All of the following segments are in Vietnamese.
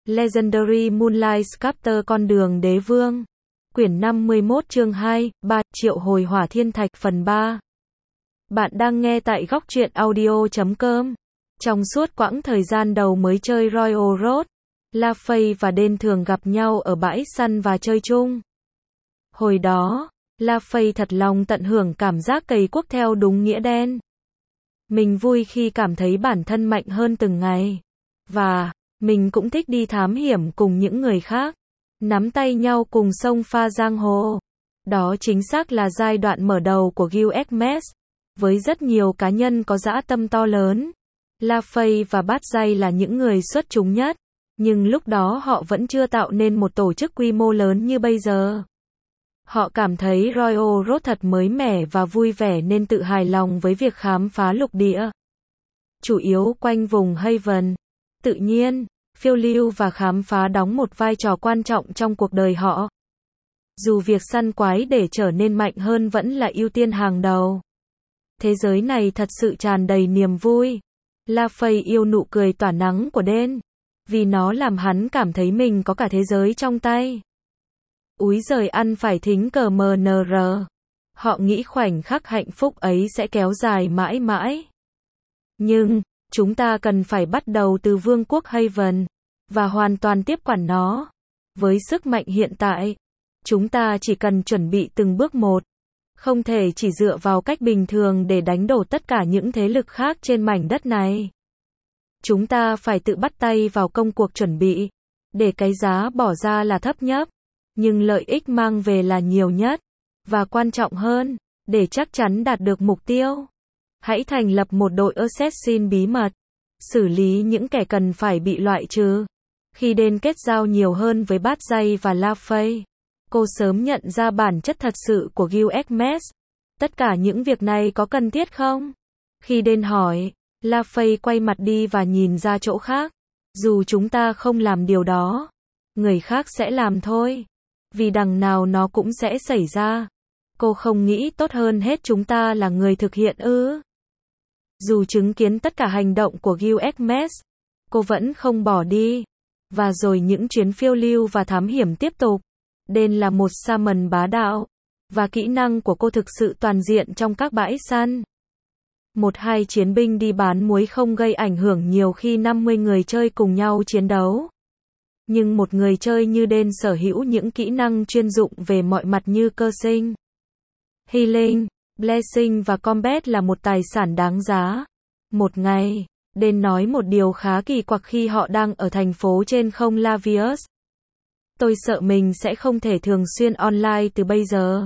Legendary Moonlight Sculptor con đường đế vương. Quyển 51 chương 2, 3 triệu hồi hỏa thiên thạch phần 3. Bạn đang nghe tại góc truyện audio.com. Trong suốt quãng thời gian đầu mới chơi Royal Road, La Fay và Đen thường gặp nhau ở bãi săn và chơi chung. Hồi đó, La Fay thật lòng tận hưởng cảm giác cày cuốc theo đúng nghĩa đen. Mình vui khi cảm thấy bản thân mạnh hơn từng ngày. Và mình cũng thích đi thám hiểm cùng những người khác, nắm tay nhau cùng sông pha giang hồ. Đó chính xác là giai đoạn mở đầu của Guild Hermes, với rất nhiều cá nhân có dã tâm to lớn. La Fay và Bát Dây là những người xuất chúng nhất, nhưng lúc đó họ vẫn chưa tạo nên một tổ chức quy mô lớn như bây giờ. Họ cảm thấy Royal Road thật mới mẻ và vui vẻ nên tự hài lòng với việc khám phá lục địa, chủ yếu quanh vùng Haven. Tự nhiên, phiêu lưu và khám phá đóng một vai trò quan trọng trong cuộc đời họ. Dù việc săn quái để trở nên mạnh hơn vẫn là ưu tiên hàng đầu. Thế giới này thật sự tràn đầy niềm vui. La Fay yêu nụ cười tỏa nắng của Đen, vì nó làm hắn cảm thấy mình có cả thế giới trong tay. Úi giời, ăn phải thính cờ MNR. Họ nghĩ khoảnh khắc hạnh phúc ấy sẽ kéo dài mãi mãi. Nhưng chúng ta cần phải bắt đầu từ vương quốc Haven và hoàn toàn tiếp quản nó. Với sức mạnh hiện tại, chúng ta chỉ cần chuẩn bị từng bước một. Không thể chỉ dựa vào cách bình thường để đánh đổ tất cả những thế lực khác trên mảnh đất này. Chúng ta phải tự bắt tay vào công cuộc chuẩn bị, để cái giá bỏ ra là thấp nhất, nhưng lợi ích mang về là nhiều nhất. Và quan trọng hơn, để chắc chắn đạt được mục tiêu, hãy thành lập một đội assassin bí mật, xử lý những kẻ cần phải bị loại trừ. Khi Đen kết giao nhiều hơn với Bát Dây và La Fay, cô sớm nhận ra bản chất thật sự của Guild Hermes. Tất cả những việc này có cần thiết không? Khi Đen hỏi, La Fay quay mặt đi và nhìn ra chỗ khác. Dù chúng ta không làm điều đó, người khác sẽ làm thôi. Vì đằng nào nó cũng sẽ xảy ra. Cô không nghĩ tốt hơn hết chúng ta là người thực hiện ư? Dù chứng kiến tất cả hành động của Guild Hermes, cô vẫn không bỏ đi. Và rồi những chuyến phiêu lưu và thám hiểm tiếp tục. Đen là một shaman bá đạo, và kỹ năng của cô thực sự toàn diện trong các bãi săn. Một hai chiến binh đi bán muối không gây ảnh hưởng nhiều khi 50 người chơi cùng nhau chiến đấu. Nhưng một người chơi như Đen sở hữu những kỹ năng chuyên dụng về mọi mặt như cursing, healing, blessing và combat là một tài sản đáng giá. Một ngày, Đen nói một điều khá kỳ quặc khi họ đang ở thành phố trên không Lavius. Tôi sợ mình sẽ không thể thường xuyên online từ bây giờ.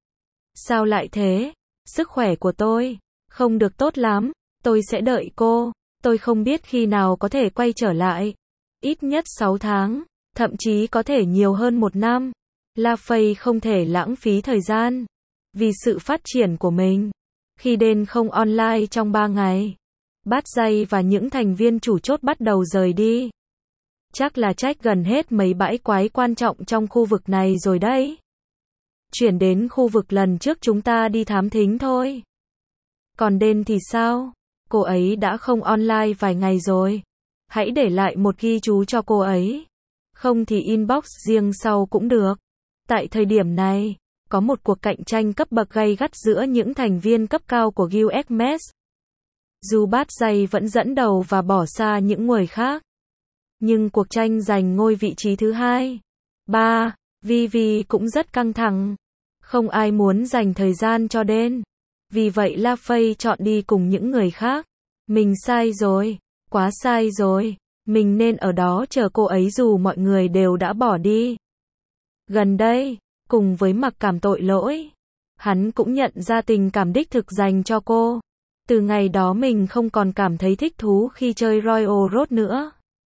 Sao lại thế? Sức khỏe của tôi không được tốt lắm. Tôi sẽ đợi cô. Tôi không biết khi nào có thể quay trở lại. Ít nhất 6 tháng, thậm chí có thể nhiều hơn 1 năm. La Fay không thể lãng phí thời gian vì sự phát triển của mình. Khi Đen không online trong 3 ngày, Bát Dây và những thành viên chủ chốt bắt đầu rời đi. Chắc là check gần hết mấy bãi quái quan trọng trong khu vực này rồi đấy. Chuyển đến khu vực lần trước chúng ta đi thám thính thôi. Còn Đen thì sao? Cô ấy đã không online vài ngày rồi. Hãy để lại một ghi chú cho cô ấy. Không thì inbox riêng sau cũng được. Tại thời điểm này, có một cuộc cạnh tranh cấp bậc gay gắt giữa những thành viên cấp cao của Guild Hermes. Dù Bát Dây vẫn dẫn đầu và bỏ xa những người khác, nhưng cuộc tranh giành ngôi vị trí thứ 2, 3, VV cũng rất căng thẳng. Không ai muốn dành thời gian cho Đen. Vì vậy La Fay chọn đi cùng những người khác. Mình sai rồi, quá sai rồi. Mình nên ở đó chờ cô ấy dù mọi người đều đã bỏ đi. Gần đây, cùng với mặc cảm tội lỗi, hắn cũng nhận ra tình cảm đích thực dành cho cô. Từ ngày đó mình không còn cảm thấy thích thú khi chơi Royal Road nữa.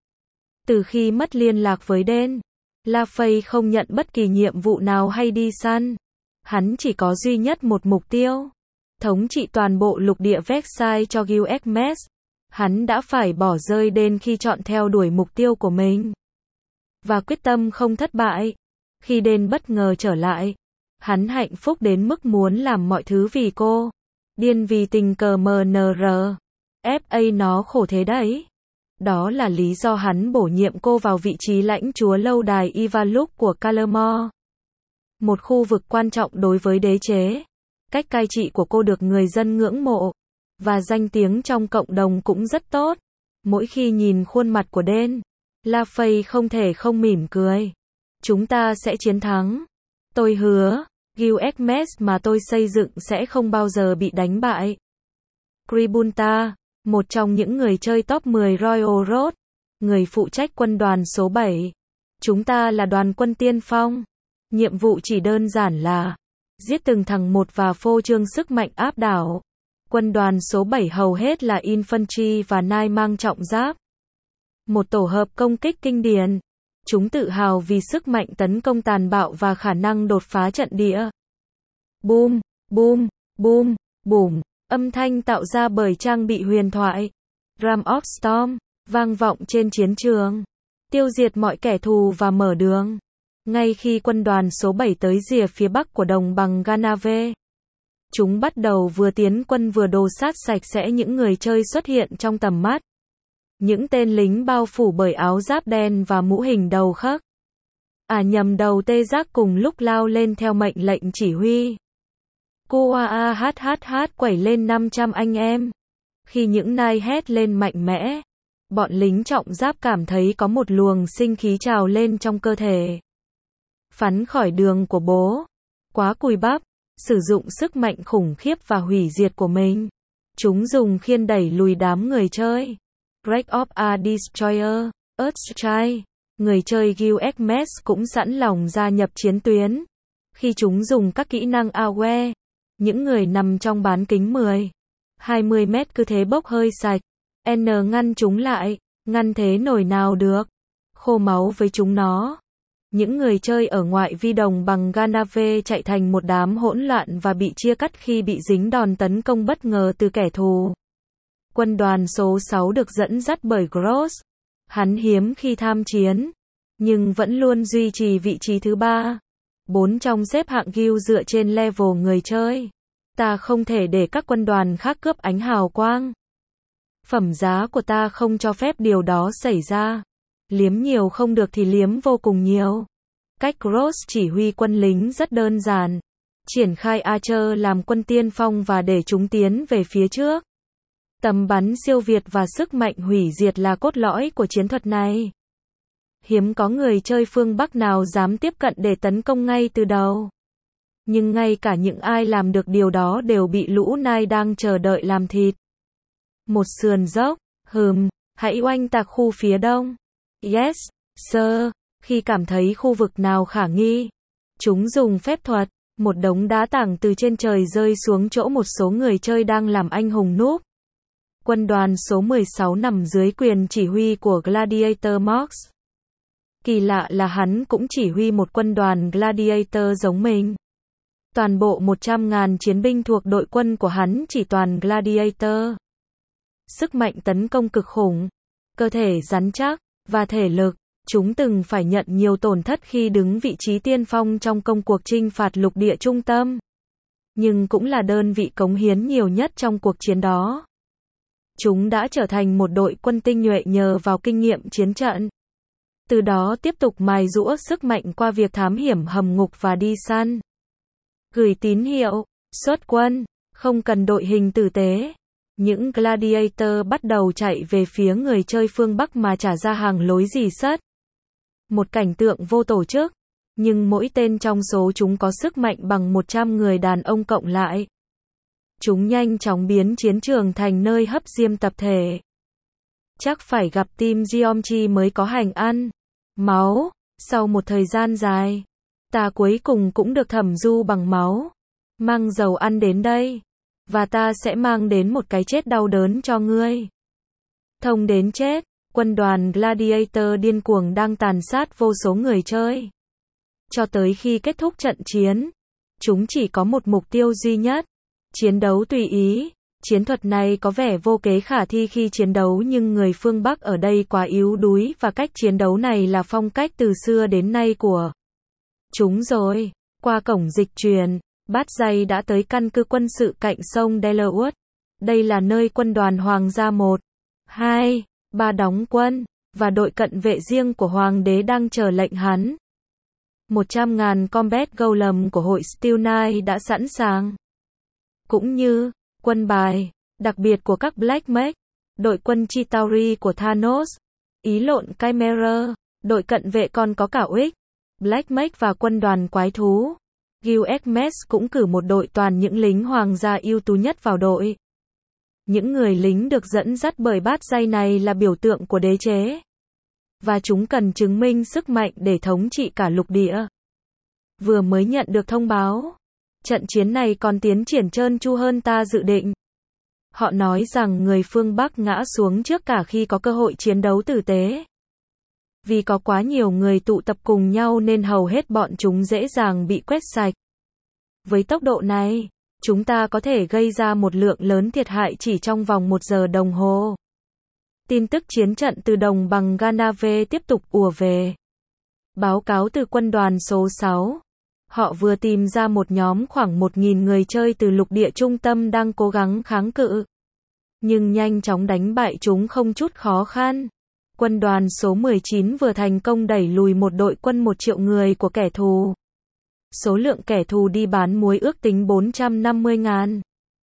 Từ khi mất liên lạc với Đen, La Fay không nhận bất kỳ nhiệm vụ nào hay đi săn. Hắn chỉ có duy nhất một mục tiêu: thống trị toàn bộ lục địa Versailles cho Guild Hermes. Hắn đã phải bỏ rơi Đen khi chọn theo đuổi mục tiêu của mình. Và quyết tâm không thất bại. Khi Đen bất ngờ trở lại, hắn hạnh phúc đến mức muốn làm mọi thứ vì cô. Điên vì tình cờ MNR. FA nó khổ thế đấy. Đó là lý do hắn bổ nhiệm cô vào vị trí lãnh chúa lâu đài Ivaluk của Kalamor. Một khu vực quan trọng đối với đế chế. Cách cai trị của cô được người dân ngưỡng mộ. Và danh tiếng trong cộng đồng cũng rất tốt. Mỗi khi nhìn khuôn mặt của Den, LaFay không thể không mỉm cười. Chúng ta sẽ chiến thắng. Tôi hứa, Gilgamesh mà tôi xây dựng sẽ không bao giờ bị đánh bại. Kribunta, một trong những người chơi top 10 Royal Road, người phụ trách quân đoàn số 7. Chúng ta là đoàn quân tiên phong. Nhiệm vụ chỉ đơn giản là giết từng thằng một và phô trương sức mạnh áp đảo. Quân đoàn số 7 hầu hết là infantry và knight mang trọng giáp. Một tổ hợp công kích kinh điển. Chúng tự hào vì sức mạnh tấn công tàn bạo và khả năng đột phá trận địa. Boom, boom, boom, boom. Âm thanh tạo ra bởi trang bị huyền thoại Ram of Storm vang vọng trên chiến trường, tiêu diệt mọi kẻ thù và mở đường. Ngay khi quân đoàn số 7 tới rìa phía bắc của đồng bằng Ganave, chúng bắt đầu vừa tiến quân vừa đồ sát sạch sẽ những người chơi xuất hiện trong tầm mắt. Những tên lính bao phủ bởi áo giáp đen và mũ hình đầu khắc. Nhầm đầu tê giác cùng lúc lao lên theo mệnh lệnh chỉ huy. Kuaahhh quẩy lên 500 anh em. Khi những nai hét lên mạnh mẽ, bọn lính trọng giáp cảm thấy có một luồng sinh khí trào lên trong cơ thể. Phắn khỏi đường của bố. Quá cùi bắp, sử dụng sức mạnh khủng khiếp và hủy diệt của mình. Chúng dùng khiên đẩy lùi đám người chơi. Wreck of a Destroyer, Earthstrike. Người chơi Gilgamesh cũng sẵn lòng gia nhập chiến tuyến. Khi chúng dùng các kỹ năng AoE, những người nằm trong bán kính 10, 20 mét cứ thế bốc hơi sạch. N ngăn chúng lại, ngăn thế nổi nào được. Khô máu với chúng nó. Những người chơi ở ngoại vi đồng bằng Ganave chạy thành một đám hỗn loạn và bị chia cắt khi bị dính đòn tấn công bất ngờ từ kẻ thù. Quân đoàn số 6 được dẫn dắt bởi Gross. Hắn hiếm khi tham chiến, nhưng vẫn luôn duy trì vị trí thứ 3. 4 trong xếp hạng guild dựa trên level người chơi. Ta không thể để các quân đoàn khác cướp ánh hào quang. Phẩm giá của ta không cho phép điều đó xảy ra. Liếm nhiều không được thì liếm vô cùng nhiều. Cách Gross chỉ huy quân lính rất đơn giản. Triển khai Archer làm quân tiên phong và để chúng tiến về phía trước. Tầm bắn siêu việt và sức mạnh hủy diệt là cốt lõi của chiến thuật này. Hiếm có người chơi phương Bắc nào dám tiếp cận để tấn công ngay từ đầu. Nhưng ngay cả những ai làm được điều đó đều bị lũ nai đang chờ đợi làm thịt. Một sườn dốc, hãy oanh tạc khu phía đông. Yes, sir. Khi cảm thấy khu vực nào khả nghi, chúng dùng phép thuật, một đống đá tảng từ trên trời rơi xuống chỗ một số người chơi đang làm anh hùng núp. Quân đoàn số 16 nằm dưới quyền chỉ huy của Gladiator Mox. Kỳ lạ là hắn cũng chỉ huy một quân đoàn Gladiator giống mình. Toàn bộ 100.000 chiến binh thuộc đội quân của hắn chỉ toàn Gladiator. Sức mạnh tấn công cực khủng, cơ thể rắn chắc, và thể lực. Chúng từng phải nhận nhiều tổn thất khi đứng vị trí tiên phong trong công cuộc chinh phạt lục địa trung tâm. Nhưng cũng là đơn vị cống hiến nhiều nhất trong cuộc chiến đó. Chúng đã trở thành một đội quân tinh nhuệ nhờ vào kinh nghiệm chiến trận. Từ đó tiếp tục mài giũa sức mạnh qua việc thám hiểm hầm ngục và đi săn. Gửi tín hiệu, xuất quân, không cần đội hình tử tế. Những Gladiator bắt đầu chạy về phía người chơi phương Bắc mà trả ra hàng lối rỉ sắt. Một cảnh tượng vô tổ chức, nhưng mỗi tên trong số chúng có sức mạnh bằng 100 người đàn ông cộng lại. Chúng nhanh chóng biến chiến trường thành nơi hấp diêm tập thể. Chắc phải gặp team Geomchi mới có hành ăn. Máu, sau một thời gian dài, ta cuối cùng cũng được thẩm du bằng máu. Mang dầu ăn đến đây, và ta sẽ mang đến một cái chết đau đớn cho ngươi. Thông đến chết. Quân đoàn Gladiator điên cuồng đang tàn sát vô số người chơi. Cho tới khi kết thúc trận chiến, chúng chỉ có một mục tiêu duy nhất. Chiến đấu tùy ý. Chiến thuật này có vẻ vô kế khả thi khi chiến đấu nhưng người phương Bắc ở đây quá yếu đuối và cách chiến đấu này là phong cách từ xưa đến nay của chúng rồi. Qua cổng dịch truyền, Bát Dây đã tới căn cứ quân sự cạnh sông Delaware. Đây là nơi quân đoàn Hoàng gia 1, 2, Ba đóng quân, và đội cận vệ riêng của hoàng đế đang chờ lệnh hắn. 100.000 combat golem của hội Steel Knight đã sẵn sàng. Cũng như, quân bài, đặc biệt của các Black Mage, đội quân Chitauri của Thanos, ý lộn Chimera, đội cận vệ còn có cả Wick, Black Mage và quân đoàn quái thú. Guild Xmas cũng cử một đội toàn những lính hoàng gia ưu tú nhất vào đội. Những người lính được dẫn dắt bởi bát dây này là biểu tượng của đế chế. Và chúng cần chứng minh sức mạnh để thống trị cả lục địa. Vừa mới nhận được thông báo, trận chiến này còn tiến triển trơn tru hơn ta dự định. Họ nói rằng người phương Bắc ngã xuống trước cả khi có cơ hội chiến đấu tử tế. Vì có quá nhiều người tụ tập cùng nhau nên hầu hết bọn chúng dễ dàng bị quét sạch. Với tốc độ này, chúng ta có thể gây ra một lượng lớn thiệt hại chỉ trong vòng 1 giờ đồng hồ. Tin tức chiến trận từ đồng bằng Ganave tiếp tục ùa về. Báo cáo từ quân đoàn số 6. Họ vừa tìm ra một nhóm khoảng 1.000 người chơi từ lục địa trung tâm đang cố gắng kháng cự. Nhưng nhanh chóng đánh bại chúng không chút khó khăn. Quân đoàn số 19 vừa thành công đẩy lùi một đội quân 1 triệu người của kẻ thù. Số lượng kẻ thù đi bán muối ước tính 450.000.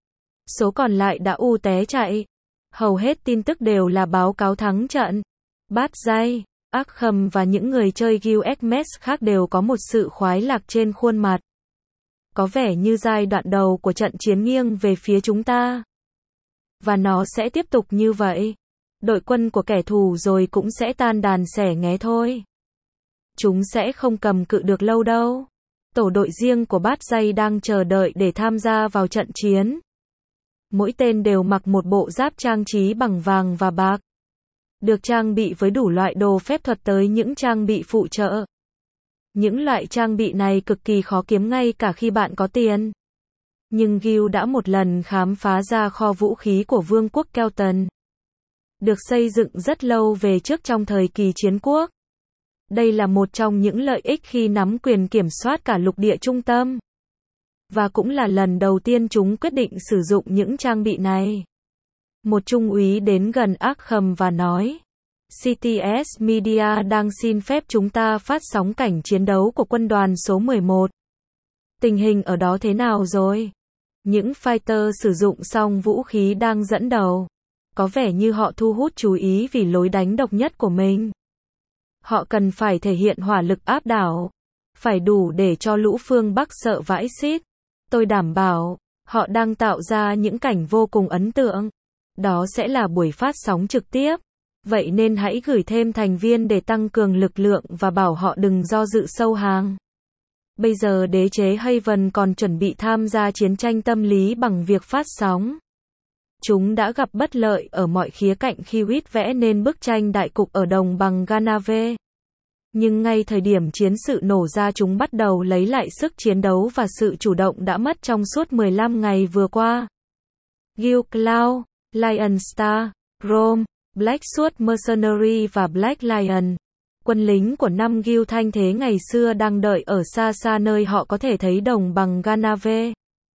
Số còn lại đã té chạy. Hầu hết tin tức đều là báo cáo thắng trận. Bát Dây, Arkham và những người chơi Guild Xmas khác đều có một sự khoái lạc trên khuôn mặt. Có vẻ như giai đoạn đầu của trận chiến nghiêng về phía chúng ta. Và nó sẽ tiếp tục như vậy. Đội quân của kẻ thù rồi cũng sẽ tan đàn xẻ nghé thôi. Chúng sẽ không cầm cự được lâu đâu. Tổ đội riêng của Bát Dây đang chờ đợi để tham gia vào trận chiến. Mỗi tên đều mặc một bộ giáp trang trí bằng vàng và bạc. Được trang bị với đủ loại đồ phép thuật tới những trang bị phụ trợ. Những loại trang bị này cực kỳ khó kiếm ngay cả khi bạn có tiền. Nhưng Guild đã một lần khám phá ra kho vũ khí của Vương quốc Kelton. Được xây dựng rất lâu về trước trong thời kỳ chiến quốc. Đây là một trong những lợi ích khi nắm quyền kiểm soát cả lục địa trung tâm. Và cũng là lần đầu tiên chúng quyết định sử dụng những trang bị này. Một trung úy đến gần Arkham và nói, CTS Media đang xin phép chúng ta phát sóng cảnh chiến đấu của quân đoàn số 11. Tình hình ở đó thế nào rồi? Những fighter sử dụng xong vũ khí đang dẫn đầu. Có vẻ như họ thu hút chú ý vì lối đánh độc nhất của mình. Họ cần phải thể hiện hỏa lực áp đảo. Phải đủ để cho lũ phương Bắc sợ vãi xít. Tôi đảm bảo, họ đang tạo ra những cảnh vô cùng ấn tượng. Đó sẽ là buổi phát sóng trực tiếp. Vậy nên hãy gửi thêm thành viên để tăng cường lực lượng và bảo họ đừng do dự sâu hàng. Bây giờ đế chế Haven còn chuẩn bị tham gia chiến tranh tâm lý bằng việc phát sóng. Chúng đã gặp bất lợi ở mọi khía cạnh khi Witt vẽ nên bức tranh đại cục ở đồng bằng Ganave. Nhưng ngay thời điểm chiến sự nổ ra chúng bắt đầu lấy lại sức chiến đấu và sự chủ động đã mất trong suốt 15 ngày vừa qua. Guild Cloud, Lion Star, Rome, Black Sword Mercenary và Black Lion. Quân lính của 5 guild thanh thế ngày xưa đang đợi ở xa xa nơi họ có thể thấy đồng bằng Ganave.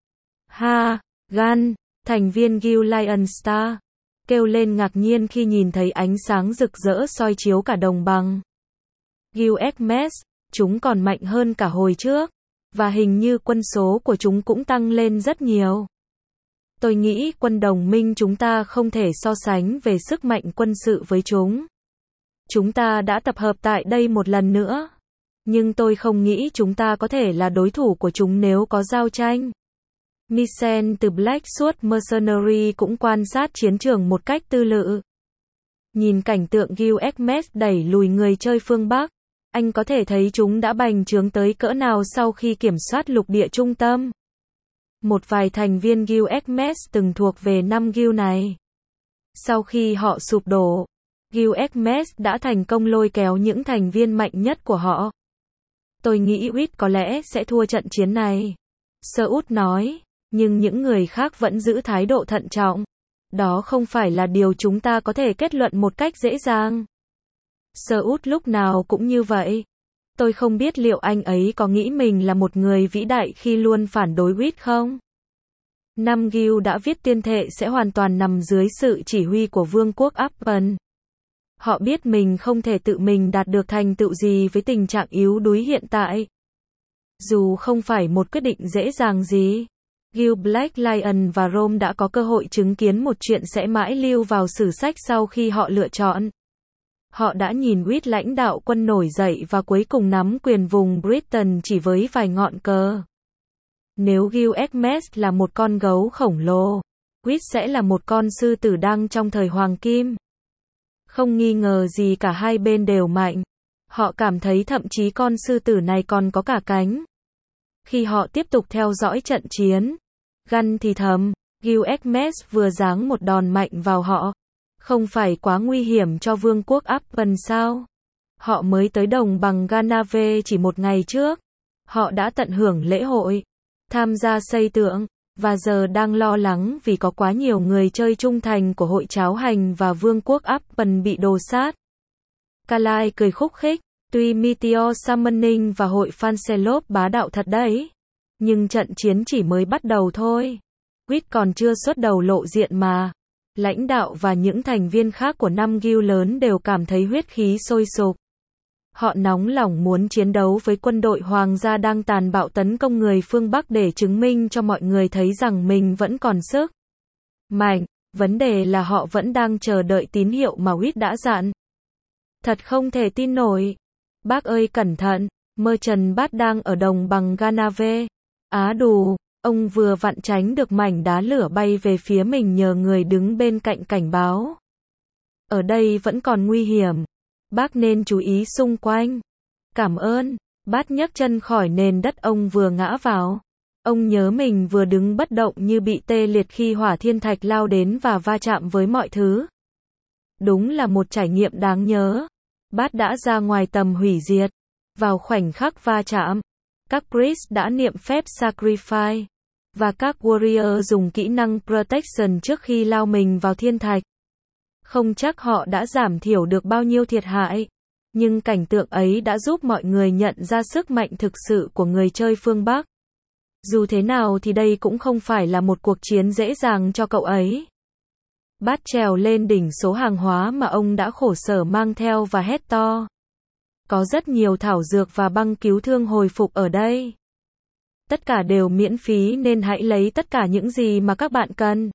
Gan, thành viên Guild Lion Star, kêu lên ngạc nhiên khi nhìn thấy ánh sáng rực rỡ soi chiếu cả đồng bằng. Guild Xmas, chúng còn mạnh hơn cả hồi trước, và hình như quân số của chúng cũng tăng lên rất nhiều. Tôi nghĩ quân đồng minh chúng ta không thể so sánh về sức mạnh quân sự với chúng. Chúng ta đã tập hợp tại đây một lần nữa. Nhưng tôi không nghĩ chúng ta có thể là đối thủ của chúng nếu có giao tranh. Michel từ Black Sword Mercenary cũng quan sát chiến trường một cách tư lự. Nhìn cảnh tượng Guild Xmas đẩy lùi người chơi phương Bắc, anh có thể thấy chúng đã bành trướng tới cỡ nào sau khi kiểm soát lục địa trung tâm. Một vài thành viên Guild Xmas từng thuộc về 5 guild này. Sau khi họ sụp đổ, Guild Xmas đã thành công lôi kéo những thành viên mạnh nhất của họ. Tôi nghĩ Witt có lẽ sẽ thua trận chiến này. Seoul nói, nhưng những người khác vẫn giữ thái độ thận trọng. Đó không phải là điều chúng ta có thể kết luận một cách dễ dàng. Seoul lúc nào cũng như vậy. Tôi không biết liệu anh ấy có nghĩ mình là một người vĩ đại khi luôn phản đối Witt không? 5 guild đã viết tuyên thệ sẽ hoàn toàn nằm dưới sự chỉ huy của Vương quốc Appen. Họ biết mình không thể tự mình đạt được thành tựu gì với tình trạng yếu đuối hiện tại. Dù không phải một quyết định dễ dàng gì, Gil Black Lion và Rome đã có cơ hội chứng kiến một chuyện sẽ mãi lưu vào sử sách sau khi họ lựa chọn. Họ đã nhìn Whit lãnh đạo quân nổi dậy và cuối cùng nắm quyền vùng Britain chỉ với vài ngọn cờ. Nếu Gil Egmes là một con gấu khổng lồ, Whit sẽ là một con sư tử đang trong thời hoàng kim. Không nghi ngờ gì cả hai bên đều mạnh. Họ cảm thấy thậm chí con sư tử này còn có cả cánh. Khi họ tiếp tục theo dõi trận chiến, Gunn thì thầm, Gil Egmes vừa giáng một đòn mạnh vào họ. Không phải quá nguy hiểm cho vương quốc Upton sao? Họ mới tới đồng bằng Ganave chỉ một ngày trước. Họ đã tận hưởng lễ hội, tham gia xây tượng, và giờ đang lo lắng vì có quá nhiều người chơi trung thành của hội cháo hành và vương quốc Upton bị đồ sát. Carlyle cười khúc khích, tuy Meteor Summoning và hội Fancelop bá đạo thật đấy, nhưng trận chiến chỉ mới bắt đầu thôi. Whit còn chưa xuất đầu lộ diện mà. Lãnh đạo và những thành viên khác của năm guild lớn đều cảm thấy huyết khí sôi sục. Họ nóng lòng muốn chiến đấu với quân đội hoàng gia đang tàn bạo tấn công người phương Bắc để chứng minh cho mọi người thấy rằng mình vẫn còn sức mạnh. Vấn đề là họ vẫn đang chờ đợi tín hiệu mà Whit đã dặn. Thật không thể tin nổi. Bác ơi cẩn thận, Merchant Bat đang ở đồng bằng Ganave. Á đù, ông vừa vặn tránh được mảnh đá lửa bay về phía mình nhờ người đứng bên cạnh cảnh báo. Ở đây vẫn còn nguy hiểm. Bác nên chú ý xung quanh. Cảm ơn. Bát nhấc chân khỏi nền đất ông vừa ngã vào. Ông nhớ mình vừa đứng bất động như bị tê liệt khi hỏa thiên thạch lao đến và va chạm với mọi thứ. Đúng là một trải nghiệm đáng nhớ. Bát đã ra ngoài tầm hủy diệt. Vào khoảnh khắc va chạm, các priest đã niệm phép sacrifice, và các warrior dùng kỹ năng protection trước khi lao mình vào thiên thạch. Không chắc họ đã giảm thiểu được bao nhiêu thiệt hại, nhưng cảnh tượng ấy đã giúp mọi người nhận ra sức mạnh thực sự của người chơi phương Bắc. Dù thế nào thì đây cũng không phải là một cuộc chiến dễ dàng cho cậu ấy. Bát trèo lên đỉnh số hàng hóa mà ông đã khổ sở mang theo và hét to. Có rất nhiều thảo dược và băng cứu thương hồi phục ở đây. Tất cả đều miễn phí nên hãy lấy tất cả những gì mà các bạn cần.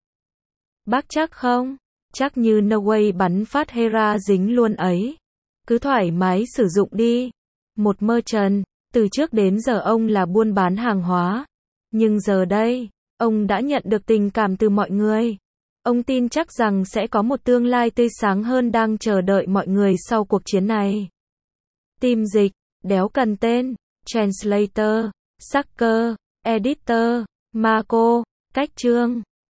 Bác chắc không? Chắc như No Way bắn phát Hera dính luôn ấy. Cứ thoải mái sử dụng đi. Một merchant, từ trước đến giờ ông là buôn bán hàng hóa. Nhưng giờ đây, ông đã nhận được tình cảm từ mọi người. Ông tin chắc rằng sẽ có một tương lai tươi sáng hơn đang chờ đợi mọi người sau cuộc chiến này. Team dịch, đéo cần tên, translator, sucker, editor, Marco, cách chương.